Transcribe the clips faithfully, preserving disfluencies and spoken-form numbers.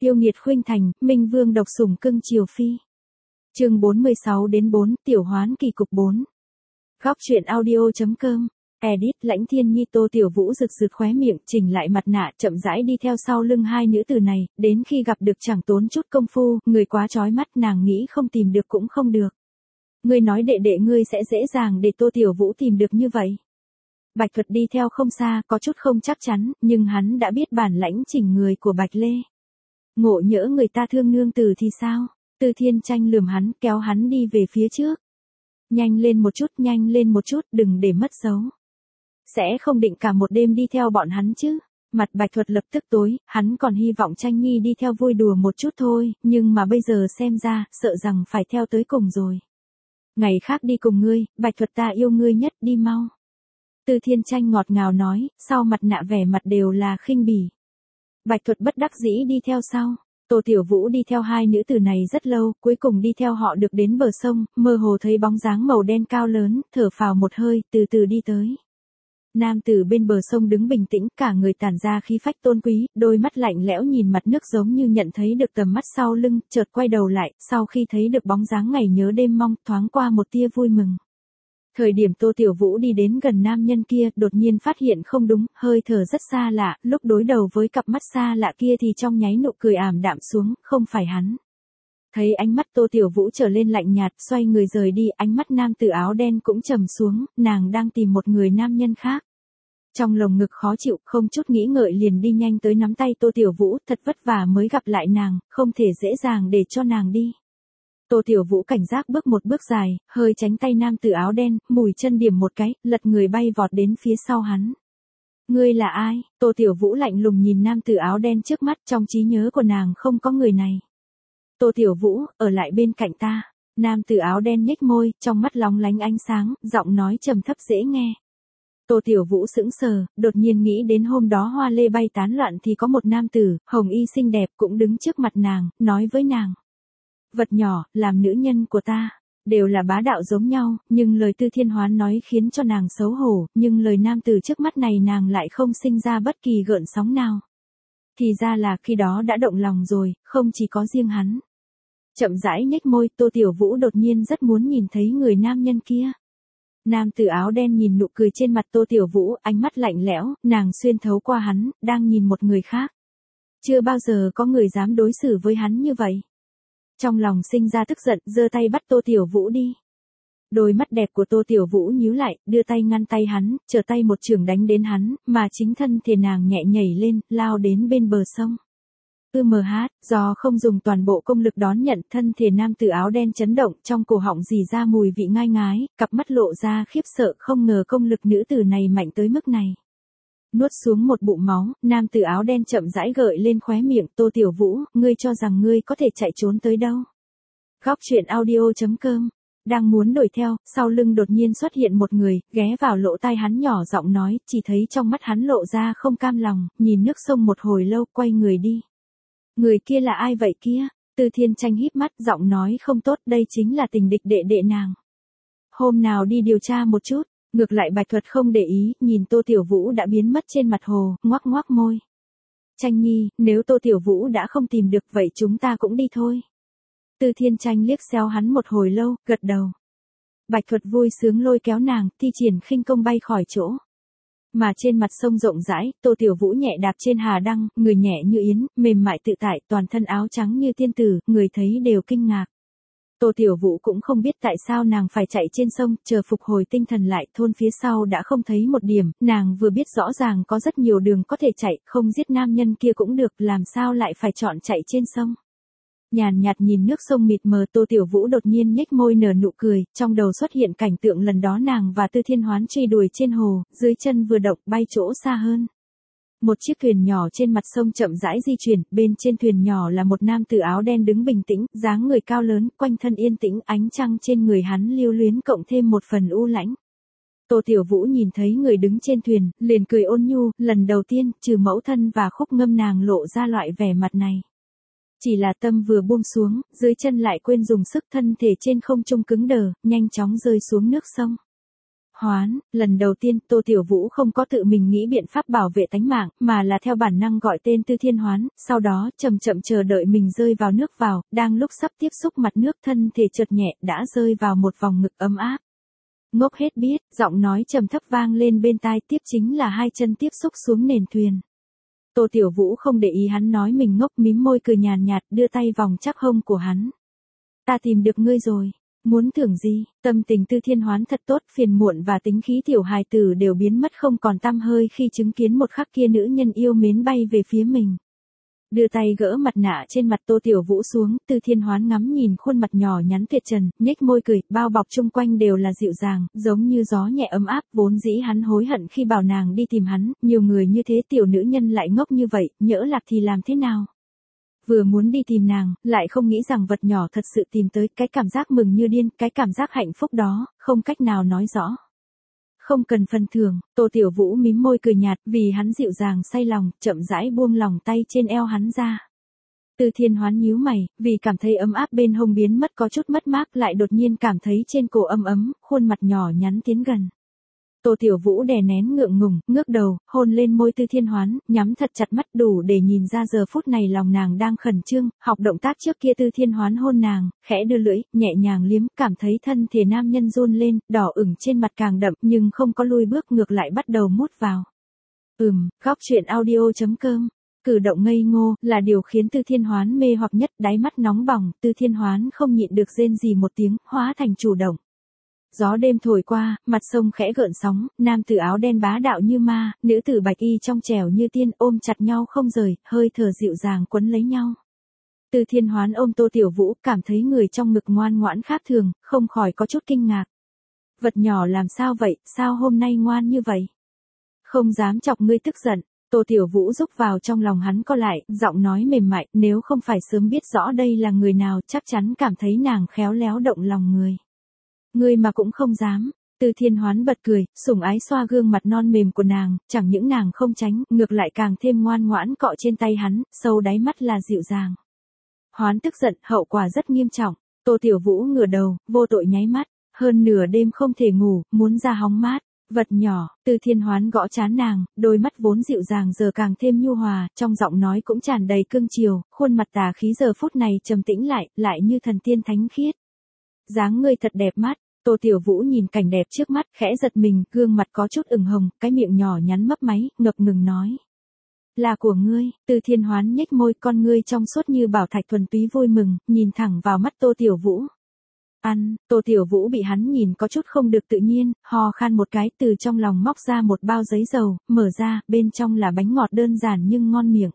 Yêu nghiệt khuynh thành, Minh Vương độc sủng cưng chiều phi. Chương bốn mươi sáu đến bốn, Tiểu Hoán kỳ cục bốn. Góc truyện audio.com. Edit Lãnh Thiên Nhi. Tô Tiểu Vũ rực rực khóe miệng, chỉnh lại mặt nạ, chậm rãi đi theo sau lưng hai nữ tử này, đến khi gặp được chẳng tốn chút công phu, người quá chói mắt, nàng nghĩ không tìm được cũng không được. Ngươi nói đệ đệ ngươi sẽ dễ dàng để Tô Tiểu Vũ tìm được như vậy. Bạch Thuật đi theo không xa, có chút không chắc chắn, nhưng hắn đã biết bản lãnh chỉnh người của Bạch Lê. Ngộ nhỡ người ta thương nương tử thì sao? Tư Thiên Tranh lườm hắn, kéo hắn đi về phía trước. Nhanh lên một chút, nhanh lên một chút, đừng để mất dấu. Sẽ không định cả một đêm đi theo bọn hắn chứ? Mặt Bạch Thuật lập tức tối, hắn còn hy vọng Tranh Nhi đi theo vui đùa một chút thôi, nhưng mà bây giờ xem ra, sợ rằng phải theo tới cùng rồi. Ngày khác đi cùng ngươi, Bạch Thuật ta yêu ngươi nhất, đi mau. Tư Thiên Tranh ngọt ngào nói, sau mặt nạ vẻ mặt đều là khinh bỉ. Bạch Thuật bất đắc dĩ đi theo sau. Tô Tiểu Vũ đi theo hai nữ tử này rất lâu, cuối cùng đi theo họ được đến bờ sông, mơ hồ thấy bóng dáng màu đen cao lớn, thở phào một hơi, từ từ đi tới. Nam tử bên bờ sông đứng bình tĩnh, cả người tản ra khí phách tôn quý, đôi mắt lạnh lẽo nhìn mặt nước giống như nhận thấy được tầm mắt sau lưng, chợt quay đầu lại, sau khi thấy được bóng dáng ngày nhớ đêm mong, thoáng qua một tia vui mừng. Thời điểm Tô Tiểu Vũ đi đến gần nam nhân kia, đột nhiên phát hiện không đúng, hơi thở rất xa lạ, lúc đối đầu với cặp mắt xa lạ kia thì trong nháy nụ cười ảm đạm xuống, không phải hắn. Thấy ánh mắt Tô Tiểu Vũ trở lên lạnh nhạt, xoay người rời đi, ánh mắt nam tử áo đen cũng trầm xuống, nàng đang tìm một người nam nhân khác. Trong lồng ngực khó chịu, không chút nghĩ ngợi liền đi nhanh tới nắm tay Tô Tiểu Vũ, thật vất vả mới gặp lại nàng, không thể dễ dàng để cho nàng đi. Tô Tiểu Vũ cảnh giác bước một bước dài, hơi tránh tay nam tử áo đen, mùi chân điểm một cái, lật người bay vọt đến phía sau hắn. Ngươi là ai? Tô Tiểu Vũ lạnh lùng nhìn nam tử áo đen trước mắt, trong trí nhớ của nàng không có người này. Tô Tiểu Vũ, ở lại bên cạnh ta. Nam tử áo đen nhếch môi, trong mắt lóng lánh ánh sáng, giọng nói trầm thấp dễ nghe. Tô Tiểu Vũ sững sờ, đột nhiên nghĩ đến hôm đó hoa lê bay tán loạn thì có một nam tử, hồng y xinh đẹp cũng đứng trước mặt nàng, nói với nàng. Vật nhỏ, làm nữ nhân của ta, đều là bá đạo giống nhau, nhưng lời Tư Thiên Hoán nói khiến cho nàng xấu hổ, nhưng lời nam tử trước mắt này nàng lại không sinh ra bất kỳ gợn sóng nào. Thì ra là khi đó đã động lòng rồi, không chỉ có riêng hắn. Chậm rãi nhếch môi, Tô Tiểu Vũ đột nhiên rất muốn nhìn thấy người nam nhân kia. Nam tử áo đen nhìn nụ cười trên mặt Tô Tiểu Vũ, ánh mắt lạnh lẽo, nàng xuyên thấu qua hắn, đang nhìn một người khác. Chưa bao giờ có người dám đối xử với hắn như vậy. Trong lòng sinh ra tức giận, giơ tay bắt Tô Tiểu Vũ đi. Đôi mắt đẹp của Tô Tiểu Vũ nhíu lại, đưa tay ngăn tay hắn, trở tay một chưởng đánh đến hắn, mà chính thân thể nàng nhẹ nhảy lên, lao đến bên bờ sông. Ư mờ hát, do không dùng toàn bộ công lực đón nhận, thân thể nam tử áo đen chấn động, trong cổ họng rỉ ra mùi vị ngai ngái, cặp mắt lộ ra khiếp sợ, không ngờ công lực nữ tử này mạnh tới mức này. Nuốt xuống một bụng máu, nam tử áo đen chậm rãi gợi lên khóe miệng, Tô Tiểu Vũ, ngươi cho rằng ngươi có thể chạy trốn tới đâu. Góc truyện audio.com. Đang muốn đuổi theo, sau lưng đột nhiên xuất hiện một người, ghé vào lỗ tai hắn nhỏ giọng nói, chỉ thấy trong mắt hắn lộ ra không cam lòng, nhìn nước sông một hồi lâu, quay người đi. Người kia là ai vậy kia? Tư Thiên Tranh híp mắt, giọng nói không tốt, đây chính là tình địch đệ đệ nàng. Hôm nào đi điều tra một chút. Ngược lại Bạch Thuật không để ý, nhìn Tô Tiểu Vũ đã biến mất trên mặt hồ, ngoác ngoác môi. Tranh Nhi, nếu Tô Tiểu Vũ đã không tìm được vậy chúng ta cũng đi thôi. Tư Thiên Tranh liếc xéo hắn một hồi lâu, gật đầu. Bạch Thuật vui sướng lôi kéo nàng, thi triển khinh công bay khỏi chỗ. Mà trên mặt sông rộng rãi, Tô Tiểu Vũ nhẹ đạp trên hà đăng, người nhẹ như yến, mềm mại tự tại, toàn thân áo trắng như tiên tử, người thấy đều kinh ngạc. Tô Tiểu Vũ cũng không biết tại sao nàng phải chạy trên sông, chờ phục hồi tinh thần lại, thôn phía sau đã không thấy một điểm, nàng vừa biết rõ ràng có rất nhiều đường có thể chạy, không giết nam nhân kia cũng được, làm sao lại phải chọn chạy trên sông. Nhàn nhạt nhìn nước sông mịt mờ, Tô Tiểu Vũ đột nhiên nhếch môi nở nụ cười, trong đầu xuất hiện cảnh tượng lần đó nàng và Tư Thiên Hoán truy đuổi trên hồ, dưới chân vừa động bay chỗ xa hơn. Một chiếc thuyền nhỏ trên mặt sông chậm rãi di chuyển, bên trên thuyền nhỏ là một nam tử áo đen đứng bình tĩnh, dáng người cao lớn, quanh thân yên tĩnh, ánh trăng trên người hắn lưu luyến cộng thêm một phần u lãnh. Tô Tiểu Vũ nhìn thấy người đứng trên thuyền, liền cười ôn nhu, lần đầu tiên, trừ mẫu thân và khúc ngâm nàng lộ ra loại vẻ mặt này. Chỉ là tâm vừa buông xuống, dưới chân lại quên dùng sức, thân thể trên không trung cứng đờ, nhanh chóng rơi xuống nước sông. Hoán, lần đầu tiên Tô Tiểu Vũ không có tự mình nghĩ biện pháp bảo vệ tánh mạng, mà là theo bản năng gọi tên Tư Thiên Hoán, sau đó chậm chậm chờ đợi mình rơi vào nước vào, đang lúc sắp tiếp xúc mặt nước thân thể chợt nhẹ đã rơi vào một vòng ngực ấm áp. Ngốc hết biết, giọng nói trầm thấp vang lên bên tai, tiếp chính là hai chân tiếp xúc xuống nền thuyền. Tô Tiểu Vũ không để ý hắn nói mình ngốc, mím môi cười nhàn nhạt, đưa tay vòng chắc hông của hắn. Ta tìm được ngươi rồi. Muốn thưởng gì? Tâm tình Tư Thiên Hoán thật tốt, phiền muộn và tính khí tiểu hài tử đều biến mất không còn tăm hơi khi chứng kiến một khắc kia nữ nhân yêu mến bay về phía mình. Đưa tay gỡ mặt nạ trên mặt Tô Tiểu Vũ xuống, Tư Thiên Hoán ngắm nhìn khuôn mặt nhỏ nhắn tuyệt trần, nhếch môi cười, bao bọc chung quanh đều là dịu dàng, giống như gió nhẹ ấm áp, vốn dĩ hắn hối hận khi bảo nàng đi tìm hắn, nhiều người như thế tiểu nữ nhân lại ngốc như vậy, nhỡ lạc thì làm thế nào? Vừa muốn đi tìm nàng, lại không nghĩ rằng vật nhỏ thật sự tìm tới, cái cảm giác mừng như điên, cái cảm giác hạnh phúc đó, không cách nào nói rõ. Không cần phần thưởng, Tô Tiểu Vũ mím môi cười nhạt, vì hắn dịu dàng say lòng, chậm rãi buông lòng tay trên eo hắn ra. Tư Thiên Hoán nhíu mày, vì cảm thấy ấm áp bên hông biến mất có chút mất mát, lại đột nhiên cảm thấy trên cổ ấm ấm, khuôn mặt nhỏ nhắn tiến gần. Tô Tiểu Vũ đè nén ngượng ngùng, ngước đầu, hôn lên môi Tư Thiên Hoán, nhắm thật chặt mắt đủ để nhìn ra giờ phút này lòng nàng đang khẩn trương, học động tác trước kia Tư Thiên Hoán hôn nàng, khẽ đưa lưỡi, nhẹ nhàng liếm, cảm thấy thân thể nam nhân run lên, đỏ ửng trên mặt càng đậm, nhưng không có lui bước ngược lại bắt đầu mút vào. Ừm, góc truyện audio chấm com. Cử động ngây ngô, là điều khiến Tư Thiên Hoán mê hoặc nhất, đáy mắt nóng bỏng, Tư Thiên Hoán không nhịn được rên gì một tiếng, hóa thành chủ động. Gió đêm thổi qua, mặt sông khẽ gợn sóng, nam tử áo đen bá đạo như ma, nữ tử bạch y trong trẻo như tiên, ôm chặt nhau không rời, hơi thở dịu dàng quấn lấy nhau. Tư Thiên Hoán ôm Tô Tiểu Vũ, cảm thấy người trong ngực ngoan ngoãn khác thường, không khỏi có chút kinh ngạc. Vật nhỏ làm sao vậy, sao hôm nay ngoan như vậy? Không dám chọc ngươi tức giận. Tô Tiểu Vũ rúc vào trong lòng hắn co lại, giọng nói mềm mại, nếu không phải sớm biết rõ đây là người nào, chắc chắn cảm thấy nàng khéo léo động lòng người. Ngươi mà cũng không dám. Tư Thiên Hoán bật cười, sủng ái xoa gương mặt non mềm của nàng, chẳng những nàng không tránh, ngược lại càng thêm ngoan ngoãn cọ trên tay hắn, sâu đáy mắt là dịu dàng. Hoán tức giận, hậu quả rất nghiêm trọng. Tô Tiểu Vũ ngửa đầu, vô tội nháy mắt, hơn nửa đêm không thể ngủ, muốn ra hóng mát. Vật nhỏ, Tư Thiên Hoán gõ trán nàng, đôi mắt vốn dịu dàng giờ càng thêm nhu hòa, trong giọng nói cũng tràn đầy cương chiều, khuôn mặt tà khí giờ phút này trầm tĩnh lại, lại như thần tiên thánh khiết. Dáng ngươi thật đẹp mắt. Tô Tiểu Vũ nhìn cảnh đẹp trước mắt, khẽ giật mình, gương mặt có chút ửng hồng, cái miệng nhỏ nhắn mấp máy, ngập ngừng nói. Là của ngươi. Tư Thiên Hoán nhếch môi, con ngươi trong suốt như bảo thạch thuần túy vui mừng, nhìn thẳng vào mắt Tô Tiểu Vũ. Ăn, Tô Tiểu Vũ bị hắn nhìn có chút không được tự nhiên, ho khan một cái, từ trong lòng móc ra một bao giấy dầu, mở ra, bên trong là bánh ngọt đơn giản nhưng ngon miệng.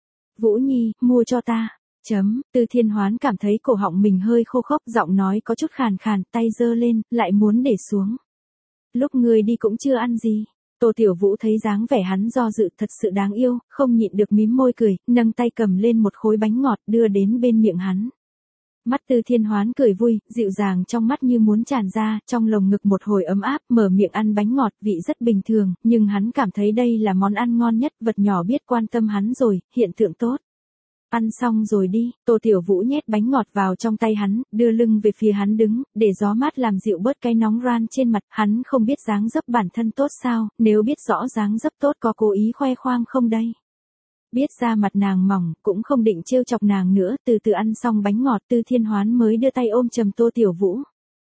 Vũ Nhi, mua cho ta. Chấm, Tư Thiên Hoán cảm thấy cổ họng mình hơi khô khốc, giọng nói có chút khàn khàn, tay giơ lên, lại muốn để xuống. Lúc ngươi đi cũng chưa ăn gì. Tô Tiểu Vũ thấy dáng vẻ hắn do dự thật sự đáng yêu, không nhịn được mím môi cười, nâng tay cầm lên một khối bánh ngọt đưa đến bên miệng hắn. Mắt Tư Thiên Hoán cười vui, dịu dàng trong mắt như muốn tràn ra, trong lồng ngực một hồi ấm áp, mở miệng ăn bánh ngọt, vị rất bình thường, nhưng hắn cảm thấy đây là món ăn ngon nhất, vật nhỏ biết quan tâm hắn rồi, hiện tượng tốt. Ăn xong rồi đi, Tô Tiểu Vũ nhét bánh ngọt vào trong tay hắn, đưa lưng về phía hắn đứng, để gió mát làm dịu bớt cái nóng ran trên mặt, hắn không biết dáng dấp bản thân tốt sao, nếu biết rõ dáng dấp tốt có cố ý khoe khoang không đây? Biết ra mặt nàng mỏng, cũng không định trêu chọc nàng nữa, từ từ ăn xong bánh ngọt Tư Thiên Hoán mới đưa tay ôm chầm Tô Tiểu Vũ.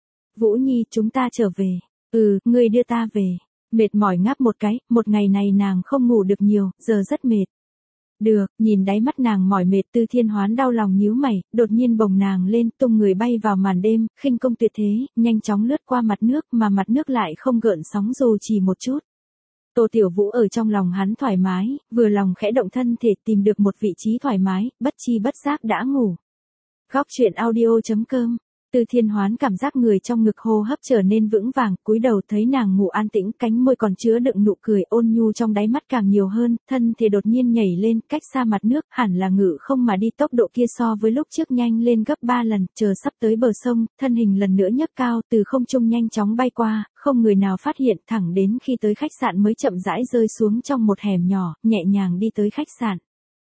Vũ Nhi, chúng ta trở về. Ừ, ngươi đưa ta về. Mệt mỏi ngáp một cái, một ngày này nàng không ngủ được nhiều, giờ rất mệt. Được, nhìn đáy mắt nàng mỏi mệt Tư Thiên Hoán đau lòng nhíu mày, đột nhiên bồng nàng lên, tung người bay vào màn đêm, khinh công tuyệt thế, nhanh chóng lướt qua mặt nước mà mặt nước lại không gợn sóng dù chỉ một chút. Tô Tiểu Vũ ở trong lòng hắn thoải mái, vừa lòng khẽ động thân thể tìm được một vị trí thoải mái, bất chi bất giác đã ngủ. Góc truyện audio chấm com. Tư Thiên Hoán cảm giác người trong ngực hô hấp trở nên vững vàng, cúi đầu thấy nàng ngủ an tĩnh, cánh môi còn chứa đựng nụ cười ôn nhu trong đáy mắt càng nhiều hơn, thân thể đột nhiên nhảy lên, cách xa mặt nước, hẳn là ngự không mà đi, tốc độ kia so với lúc trước nhanh lên gấp ba lần, chờ sắp tới bờ sông, thân hình lần nữa nhấc cao, từ không trung nhanh chóng bay qua, không người nào phát hiện, thẳng đến khi tới khách sạn mới chậm rãi rơi xuống trong một hẻm nhỏ, nhẹ nhàng đi tới khách sạn.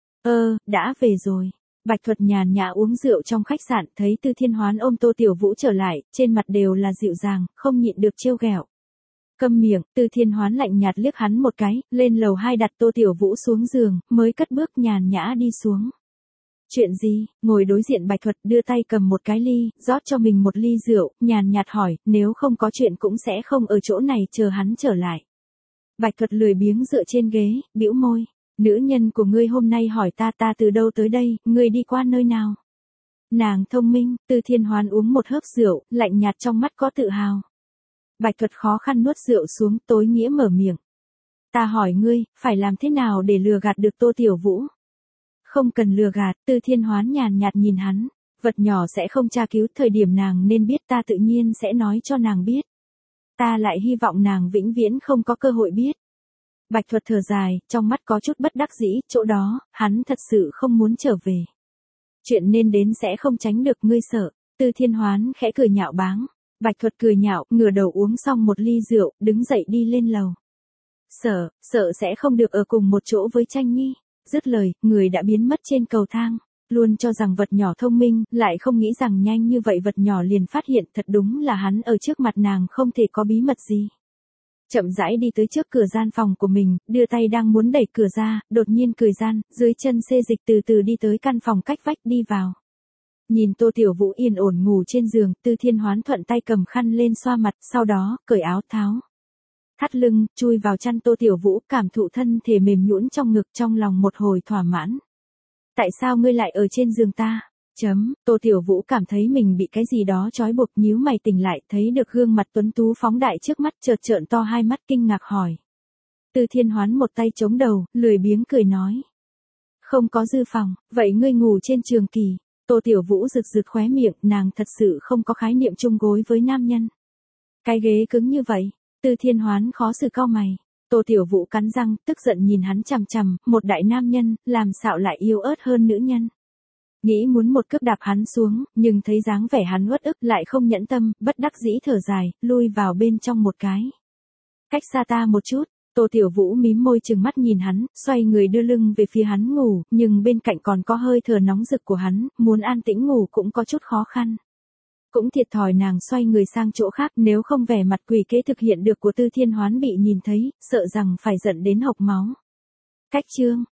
Ơ, đã về rồi. Bạch Thuật nhàn nhã uống rượu trong khách sạn, thấy Tư Thiên Hoán ôm Tô Tiểu Vũ trở lại, trên mặt đều là dịu dàng, không nhịn được trêu ghẹo. Câm miệng, Tư Thiên Hoán lạnh nhạt liếc hắn một cái, lên lầu hai đặt Tô Tiểu Vũ xuống giường, mới cất bước nhàn nhã đi xuống. Chuyện gì? Ngồi đối diện Bạch Thuật đưa tay cầm một cái ly, rót cho mình một ly rượu, nhàn nhạt hỏi, nếu không có chuyện cũng sẽ không ở chỗ này chờ hắn trở lại. Bạch Thuật lười biếng dựa trên ghế, bĩu môi. Nữ nhân của ngươi hôm nay hỏi ta ta từ đâu tới đây, ngươi đi qua nơi nào? Nàng thông minh, Tư Thiên Hoán uống một hớp rượu, lạnh nhạt trong mắt có tự hào. Bạch Thuật khó khăn nuốt rượu xuống, tối nghĩa mở miệng. Ta hỏi ngươi, phải làm thế nào để lừa gạt được Tô Tiểu Vũ? Không cần lừa gạt, Tư Thiên Hoán nhàn nhạt nhìn hắn. Vật nhỏ sẽ không tra cứu, thời điểm nàng nên biết ta tự nhiên sẽ nói cho nàng biết. Ta lại hy vọng nàng vĩnh viễn không có cơ hội biết. Bạch Thuật thở dài, trong mắt có chút bất đắc dĩ, chỗ đó, hắn thật sự không muốn trở về. Chuyện nên đến sẽ không tránh được, ngươi sợ. Tư Thiên Hoán khẽ cười nhạo báng. Bạch Thuật cười nhạo, ngửa đầu uống xong một ly rượu, đứng dậy đi lên lầu. Sợ, sợ sẽ không được ở cùng một chỗ với Tranh Nhi. Dứt lời, người đã biến mất trên cầu thang. Luôn cho rằng vật nhỏ thông minh, lại không nghĩ rằng nhanh như vậy vật nhỏ liền phát hiện thật đúng là hắn ở trước mặt nàng không thể có bí mật gì. Chậm rãi đi tới trước cửa gian phòng của mình, đưa tay đang muốn đẩy cửa ra, đột nhiên cười gian, dưới chân xê dịch từ từ đi tới căn phòng cách vách đi vào. Nhìn Tô Tiểu Vũ yên ổn ngủ trên giường, Tư Thiên Hoán thuận tay cầm khăn lên xoa mặt, sau đó, cởi áo tháo. Thắt lưng, chui vào chăn Tô Tiểu Vũ, cảm thụ thân thể mềm nhũn trong ngực, trong lòng một hồi thỏa mãn. Tại sao ngươi lại ở trên giường ta? Chấm, Tô Tiểu Vũ cảm thấy mình bị cái gì đó trói buộc, nhíu mày tỉnh lại, thấy được gương mặt tuấn tú phóng đại trước mắt, chợt trợn to hai mắt kinh ngạc hỏi. Tư Thiên Hoán một tay chống đầu, lười biếng cười nói. Không có dư phòng, vậy ngươi ngủ trên trường kỳ. Tô Tiểu Vũ rực rực khóe miệng, nàng thật sự không có khái niệm chung gối với nam nhân. Cái ghế cứng như vậy. Tư Thiên Hoán khó xử cau mày. Tô Tiểu Vũ cắn răng, tức giận nhìn hắn chằm chằm, một đại nam nhân, làm xạo lại yêu ớt hơn nữ nhân. Nghĩ muốn một cước đạp hắn xuống, nhưng thấy dáng vẻ hắn uất ức lại không nhẫn tâm, bất đắc dĩ thở dài, lui vào bên trong một cái. Cách xa ta một chút, Tô Tiểu Vũ mím môi trừng mắt nhìn hắn, xoay người đưa lưng về phía hắn ngủ, nhưng bên cạnh còn có hơi thở nóng rực của hắn, muốn an tĩnh ngủ cũng có chút khó khăn. Cũng thiệt thòi nàng xoay người sang chỗ khác, nếu không vẻ mặt quỷ kế thực hiện được của Tư Thiên Hoán bị nhìn thấy, sợ rằng phải giận đến hộc máu. Cách chương,